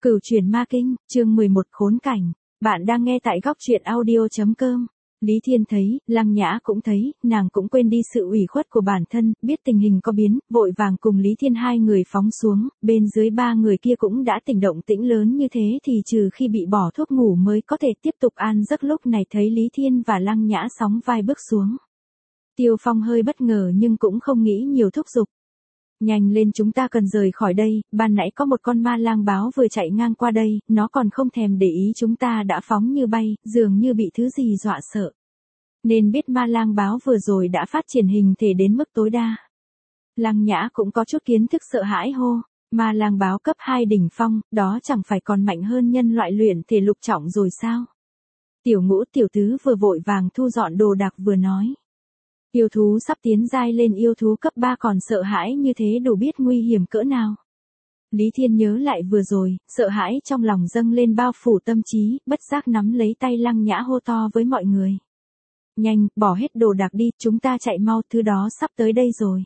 Cửu chuyển ma kinh, chương 11 khốn cảnh. Bạn đang nghe tại góc truyện audio.com. Lý Thiên thấy, Lăng Nhã cũng thấy, nàng cũng quên đi sự ủy khuất của bản thân, biết tình hình có biến, vội vàng cùng Lý Thiên hai người phóng xuống, bên dưới ba người kia cũng đã tỉnh động tĩnh lớn như thế thì trừ khi bị bỏ thuốc ngủ mới có thể tiếp tục an giấc. Lúc này thấy Lý Thiên và Lăng Nhã sóng vai bước xuống. Tiêu Phong hơi bất ngờ nhưng cũng không nghĩ nhiều, thúc giục. Nhanh lên, chúng ta cần rời khỏi đây, ban nãy có một con ma lang báo vừa chạy ngang qua đây, nó còn không thèm để ý chúng ta đã phóng như bay, dường như bị thứ gì dọa sợ. Nên biết ma lang báo vừa rồi đã phát triển hình thể đến mức tối đa. Lăng Nhã cũng có chút kiến thức sợ hãi hô, ma lang báo cấp 2 đỉnh phong, đó chẳng phải còn mạnh hơn nhân loại luyện thể lục trọng rồi sao? Tiểu Ngũ tiểu tứ vừa vội vàng thu dọn đồ đạc vừa nói. Yêu thú sắp tiến giai lên yêu thú cấp 3 còn sợ hãi như thế đủ biết nguy hiểm cỡ nào. Lý Thiên nhớ lại vừa rồi, sợ hãi trong lòng dâng lên bao phủ tâm trí, bất giác nắm lấy tay Lăng Nhã hô to với mọi người. Nhanh, bỏ hết đồ đạc đi, chúng ta chạy mau, thứ đó sắp tới đây rồi.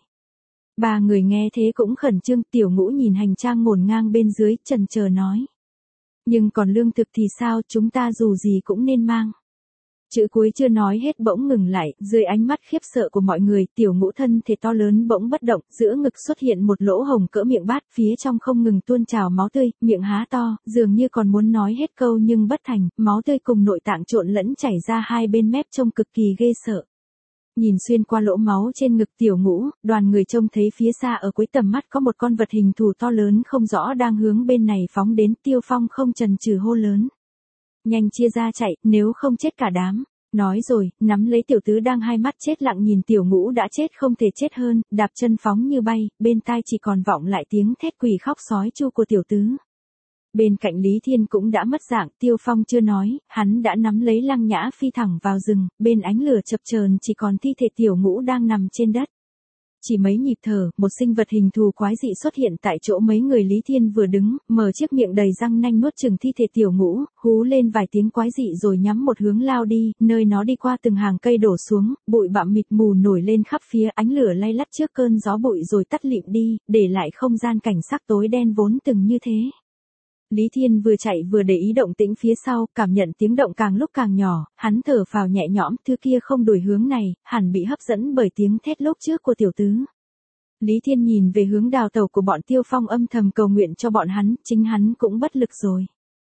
Ba người nghe thế cũng khẩn trương. Tiểu Ngũ nhìn hành trang ngổn ngang bên dưới, chần chờ nói. Nhưng còn lương thực thì sao, chúng ta dù gì cũng nên mang. Chữ cuối chưa nói hết bỗng ngừng lại, dưới ánh mắt khiếp sợ của mọi người, Tiểu Ngũ thân thể to lớn bỗng bất động, giữa ngực xuất hiện một lỗ hồng cỡ miệng bát, phía trong không ngừng tuôn trào máu tươi, miệng há to, dường như còn muốn nói hết câu nhưng bất thành, máu tươi cùng nội tạng trộn lẫn chảy ra hai bên mép trông cực kỳ ghê sợ. Nhìn xuyên qua lỗ máu trên ngực Tiểu Ngũ, đoàn người trông thấy phía xa ở cuối tầm mắt có một con vật hình thù to lớn không rõ đang hướng bên này phóng đến. Tiêu Phong không chần chừ hô lớn. Nhanh chia ra chạy, nếu không chết cả đám. Nói rồi, nắm lấy tiểu tứ đang hai mắt chết lặng nhìn Tiểu Ngũ đã chết không thể chết hơn, đạp chân phóng như bay, bên tai chỉ còn vọng lại tiếng thét quỷ khóc sói chu của tiểu tứ. Bên cạnh Lý Thiên cũng đã mất dạng, Tiêu Phong chưa nói, hắn đã nắm lấy Lăng Nhã phi thẳng vào rừng, bên ánh lửa chập chờn chỉ còn thi thể Tiểu Ngũ đang nằm trên đất. Chỉ mấy nhịp thở, một sinh vật hình thù quái dị xuất hiện tại chỗ mấy người Lý Thiên vừa đứng, mở chiếc miệng đầy răng nanh nuốt chửng thi thể Tiểu Ngũ, hú lên vài tiếng quái dị rồi nhắm một hướng lao đi, nơi nó đi qua từng hàng cây đổ xuống, bụi bặm mịt mù nổi lên khắp phía, ánh lửa lay lắt trước cơn gió bụi rồi tắt lịm đi, để lại không gian cảnh sắc tối đen vốn từng như thế. Lý Thiên vừa chạy vừa để ý động tĩnh phía sau, cảm nhận tiếng động càng lúc càng nhỏ, hắn thở phào nhẹ nhõm, thứ kia không đổi hướng này, hẳn bị hấp dẫn bởi tiếng thét lúc trước của tiểu tứ. Lý Thiên nhìn về hướng đào tẩu của bọn Tiêu Phong âm thầm cầu nguyện cho bọn hắn, chính hắn cũng bất lực rồi.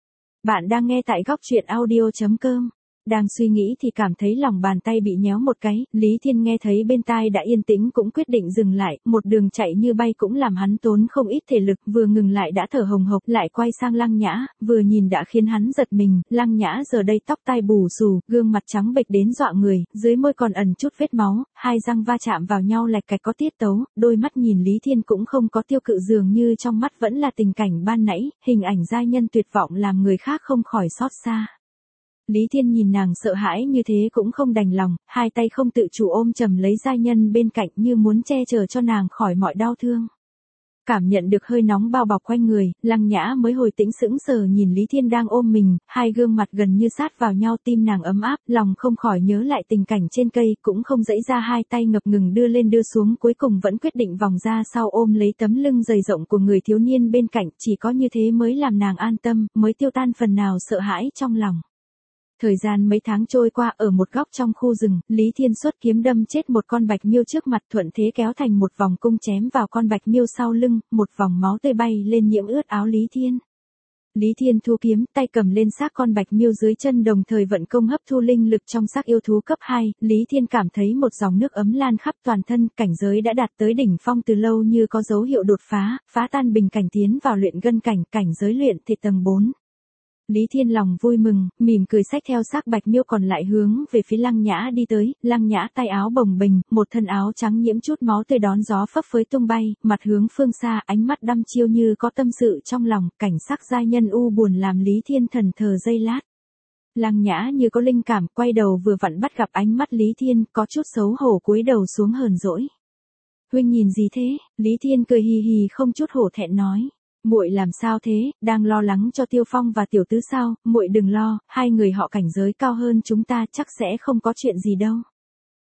Bạn đang nghe tại góc truyện audio.com. Đang suy nghĩ thì cảm thấy lòng bàn tay bị nhéo một cái, Lý Thiên nghe thấy bên tai đã yên tĩnh cũng quyết định dừng lại, một đường chạy như bay cũng làm hắn tốn không ít thể lực, vừa ngừng lại đã thở hồng hộc, lại quay sang Lăng Nhã, vừa nhìn đã khiến hắn giật mình. Lăng Nhã giờ đây tóc tai bù xù, gương mặt trắng bệch đến dọa người, dưới môi còn ẩn chút vết máu, hai răng va chạm vào nhau lạch cạch có tiết tấu, đôi mắt nhìn Lý Thiên cũng không có tiêu cự, dường như trong mắt vẫn là tình cảnh ban nãy, hình ảnh giai nhân tuyệt vọng làm người khác không khỏi xót xa. Lý Thiên nhìn nàng sợ hãi như thế cũng không đành lòng, hai tay không tự chủ ôm chầm lấy giai nhân bên cạnh như muốn che chở cho nàng khỏi mọi đau thương. Cảm nhận được hơi nóng bao bọc quanh người, Lăng Nhã mới hồi tĩnh sững sờ nhìn Lý Thiên đang ôm mình, hai gương mặt gần như sát vào nhau, tim nàng ấm áp, lòng không khỏi nhớ lại tình cảnh trên cây, cũng không dãy ra, hai tay ngập ngừng đưa lên đưa xuống, cuối cùng vẫn quyết định vòng ra sau ôm lấy tấm lưng dày rộng của người thiếu niên bên cạnh, chỉ có như thế mới làm nàng an tâm, mới tiêu tan phần nào sợ hãi trong lòng. Thời gian mấy tháng trôi qua, ở một góc trong khu rừng, Lý Thiên xuất kiếm đâm chết một con bạch miêu trước mặt, thuận thế kéo thành một vòng cung chém vào con bạch miêu sau lưng, một vòng máu tươi bay lên nhiễm ướt áo Lý Thiên. Lý Thiên thu kiếm, tay cầm lên xác con bạch miêu dưới chân, đồng thời vận công hấp thu linh lực trong xác yêu thú cấp 2, Lý Thiên cảm thấy một dòng nước ấm lan khắp toàn thân, cảnh giới đã đạt tới đỉnh phong từ lâu, như có dấu hiệu đột phá, phá tan bình cảnh tiến vào luyện gân cảnh, cảnh giới luyện thể tầng 4. Lý Thiên lòng vui mừng, mỉm cười xách theo xác bạch miêu còn lại hướng về phía Lăng Nhã đi tới. Lăng Nhã tay áo bồng bềnh, một thân áo trắng nhiễm chút máu tươi đón gió phấp phới tung bay, mặt hướng phương xa, ánh mắt đăm chiêu như có tâm sự trong lòng, cảnh sắc giai nhân u buồn làm Lý Thiên thần thờ giây lát. Lăng Nhã như có linh cảm, quay đầu vừa vặn bắt gặp ánh mắt Lý Thiên, có chút xấu hổ cúi đầu xuống hờn dỗi. Huynh nhìn gì thế? Lý Thiên cười hì hì không chút hổ thẹn nói. Muội làm sao thế, đang lo lắng cho Tiêu Phong và tiểu tứ sao? Muội đừng lo, hai người họ cảnh giới cao hơn chúng ta, chắc sẽ không có chuyện gì đâu.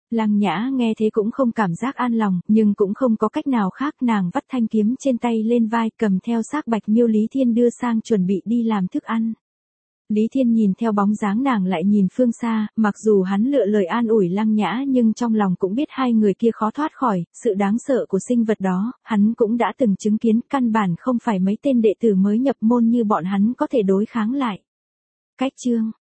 Lăng Nhã nghe thế cũng không cảm giác an lòng, nhưng cũng không có cách nào khác, nàng vắt thanh kiếm trên tay lên vai, cầm theo xác Bạch Miêu Lý Thiên đưa sang chuẩn bị đi làm thức ăn. Lý Thiên nhìn theo bóng dáng nàng lại nhìn phương xa, mặc dù hắn lựa lời an ủi Lăng Nhã nhưng trong lòng cũng biết hai người kia khó thoát khỏi sự đáng sợ của sinh vật đó, hắn cũng đã từng chứng kiến, căn bản không phải mấy tên đệ tử mới nhập môn như bọn hắn có thể đối kháng lại. Cách chương